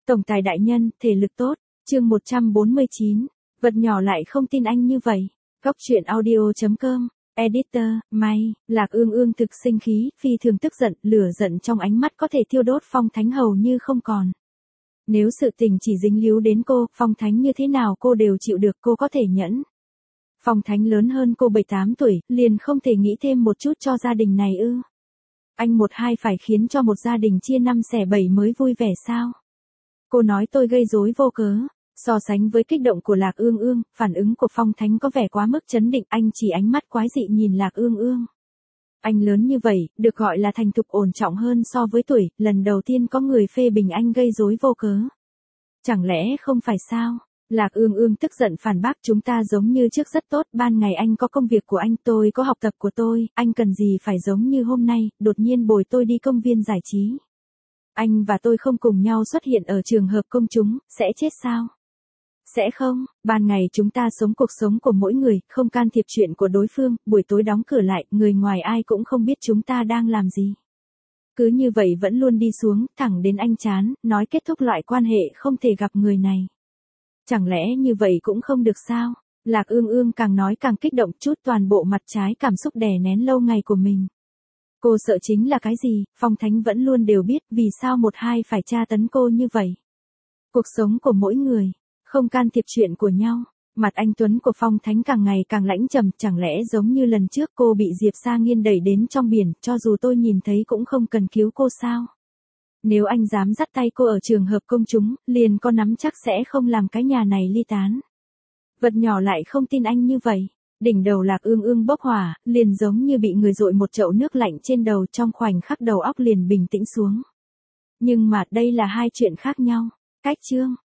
Tổng tài đại nhân, thể lực tốt. Chương 149. Vật nhỏ lại không tin anh như vậy. Góc truyện audio.com. Editor, May, Lạc Ương Ương thực sinh khí, phi thường tức giận, lửa giận trong ánh mắt có thể thiêu đốt Phong Thánh hầu như không còn. Nếu sự tình chỉ dính líu đến cô, Phong Thánh như thế nào cô đều chịu được, cô có thể nhẫn. Phong Thánh lớn hơn cô 7-8 tuổi, liền không thể nghĩ thêm một chút cho gia đình này ư? Anh một hai phải khiến cho một gia đình chia 5 xẻ 7 mới vui vẻ sao? Cô nói tôi gây rối vô cớ. So sánh với kích động của Lạc Ương Ương, phản ứng của Phong Thánh có vẻ quá mức trấn định, anh chỉ ánh mắt quái dị nhìn Lạc Ương Ương. Anh lớn như vậy, được gọi là thành thục ổn trọng hơn so với tuổi, lần đầu tiên có người phê bình anh gây rối vô cớ. Chẳng lẽ không phải sao? Lạc Ương Ương tức giận phản bác, chúng ta giống như trước rất tốt, ban ngày anh có công việc của anh, tôi có học tập của tôi, anh cần gì phải giống như hôm nay, đột nhiên bồi tôi đi công viên giải trí. Anh và tôi không cùng nhau xuất hiện ở trường hợp công chúng, sẽ chết sao? Sẽ không, ban ngày chúng ta sống cuộc sống của mỗi người, không can thiệp chuyện của đối phương, buổi tối đóng cửa lại, người ngoài ai cũng không biết chúng ta đang làm gì. Cứ như vậy vẫn luôn đi xuống, thẳng đến anh chán, nói kết thúc loại quan hệ không thể gặp người này. Chẳng lẽ như vậy cũng không được sao? Lạc Ương Ương càng nói càng kích động, chút toàn bộ mặt trái cảm xúc đè nén lâu ngày của mình. Cô sợ chính là cái gì, Phong Thánh vẫn luôn đều biết vì sao một hai phải tra tấn cô như vậy. Cuộc sống của mỗi người, không can thiệp chuyện của nhau. Mặt anh tuấn của Phong Thánh càng ngày càng lãnh trầm, chẳng lẽ giống như lần trước cô bị Diệp Sa Nghiên đẩy đến trong biển, cho dù tôi nhìn thấy cũng không cần cứu cô sao? Nếu anh dám dắt tay cô ở trường hợp công chúng, liền có nắm chắc sẽ không làm cái nhà này ly tán. Vật nhỏ lại không tin anh như vậy. Đỉnh đầu Lạc Ương Ương bốc hỏa, liền giống như bị người dội một chậu nước lạnh trên đầu, trong khoảnh khắc đầu óc liền bình tĩnh xuống. Nhưng mà đây là hai chuyện khác nhau. Cách chương.